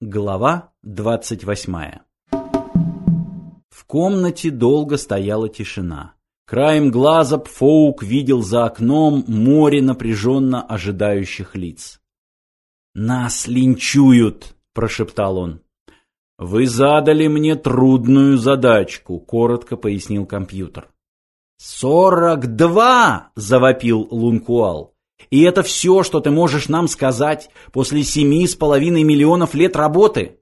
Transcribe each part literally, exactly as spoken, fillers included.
Глава двадцать восьмая. В комнате долго стояла тишина. Краем глаза Пфоук видел за окном море напряженно ожидающих лиц. «Нас линчуют!» – прошептал он. «Вы задали мне трудную задачку», – коротко пояснил компьютер. «Сорок два!» – завопил Лункуал. «И это все, что ты можешь нам сказать после семи с половиной миллионов лет работы?»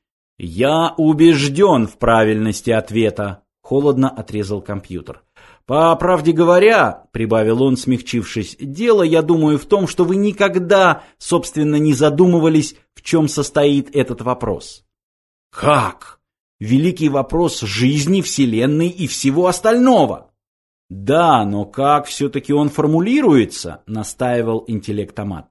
«Я убежден в правильности ответа», — холодно отрезал компьютер. «По правде говоря», — прибавил он, смягчившись, — «дело, я думаю, в том, что вы никогда, собственно, не задумывались, в чем состоит этот вопрос». «Как? Великий вопрос жизни, Вселенной и всего остального». «Да, но как все-таки он формулируется?» — настаивал интеллектомат.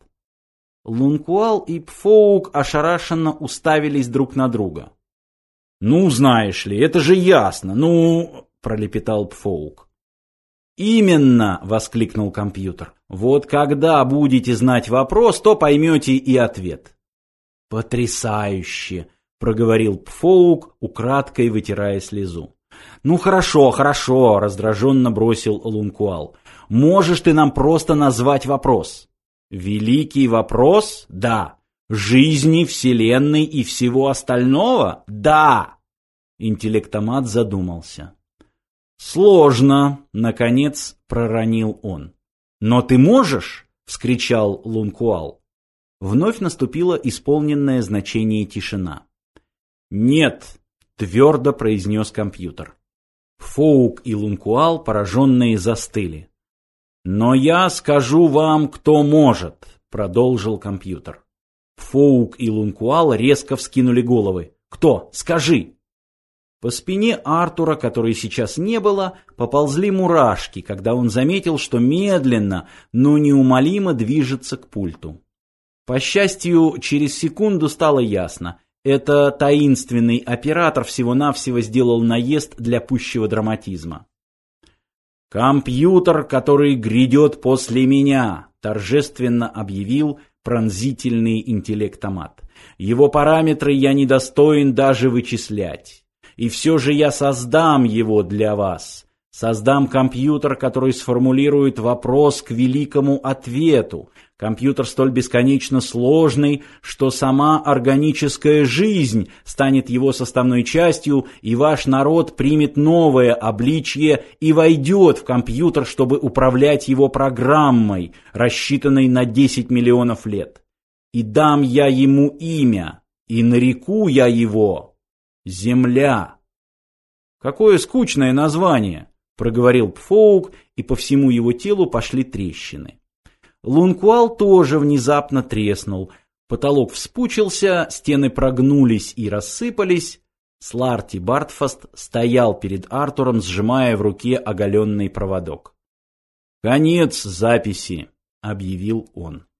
Лункуал и Пфоук ошарашенно уставились друг на друга. «Ну, знаешь ли, это же ясно, ну...» — пролепетал Пфоук. «Именно!» — воскликнул компьютер. «Вот когда будете знать вопрос, то поймете и ответ». «Потрясающе!» — проговорил Пфоук, украдкой вытирая слезу. «Ну хорошо, хорошо», — раздраженно бросил Лункуал. «Можешь ты нам просто назвать вопрос?» «Великий вопрос? Да. Жизни, Вселенной и всего остального? Да». Интеллектомат задумался. «Сложно», — наконец проронил он. «Но ты можешь?» — вскричал Лункуал. Вновь наступила исполненное значение тишина. «Нет», — твердо произнес компьютер. Пфоук и Лункуал, пораженные, застыли. «Но я скажу вам, кто может», — продолжил компьютер. Пфоук и Лункуал резко вскинули головы. «Кто? Скажи!» По спине Артура, которой сейчас не было, поползли мурашки, когда он заметил, что медленно, но неумолимо движется к пульту. По счастью, через секунду стало ясно. Это таинственный оператор всего-навсего сделал наезд для пущего драматизма. «Компьютер, который грядет после меня», — торжественно объявил пронзительный интеллектомат. «Его параметры я недостоин даже вычислять. И все же я создам его для вас. Создам компьютер, который сформулирует вопрос к великому ответу. Компьютер столь бесконечно сложный, что сама органическая жизнь станет его составной частью, и ваш народ примет новое обличье и войдет в компьютер, чтобы управлять его программой, рассчитанной на десять миллионов лет. И дам я ему имя, и нареку я его Земля». «Какое скучное название», — проговорил Пфоук, и по всему его телу пошли трещины. Лункуал тоже внезапно треснул. Потолок вспучился, стены прогнулись и рассыпались. Сларти Бартфаст стоял перед Артуром, сжимая в руке оголенный проводок. «Конец записи», — объявил он.